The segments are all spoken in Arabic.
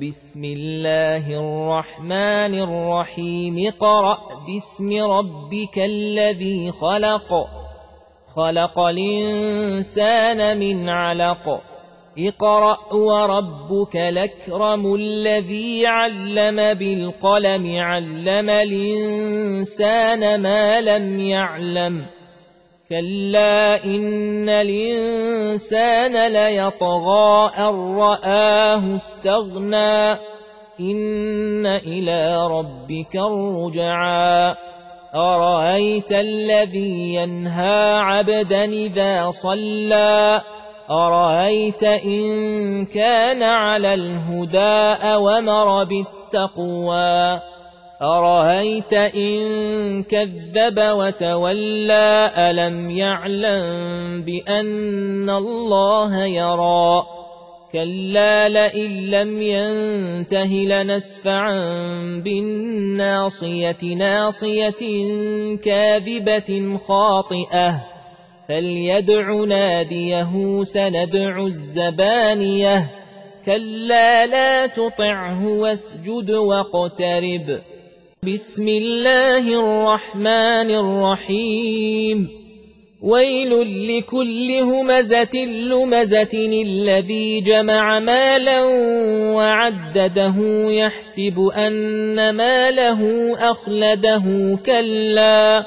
بسم الله الرحمن الرحيم اقرأ باسم ربك الذي خلق خلق الإنسان من علق اقرأ وربك الأكرم الذي علم بالقلم علم الإنسان ما لم يعلم كلا إن الإنسان ليطغى أن رآه استغنى إن إلى ربك الرجعى أرأيت الذي ينهى عبدا إذا صلى أرأيت إن كان على الهدى أومر بالتقوى أرأيت إن كذب وتولى ألم يعلم بأن الله يرى كلا لئن لم ينته لنسفعا بالناصية ناصية كاذبة خاطئة فليدع ناديه سندع الزبانية كلا لا تطعه واسجد واقترب بسم الله الرحمن الرحيم ويل لكل همزة لمزة الذي جمع مالا وعدده يحسب أن ماله أخلده كلا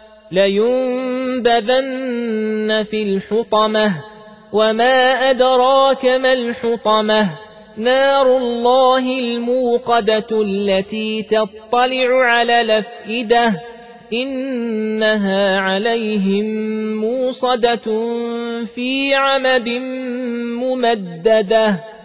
لينبذن في الحطمة وما أدراك ما الحطمة نار الله الموقدة التي تطلع على الأفئدة إنها عليهم موصدة في عمد ممددة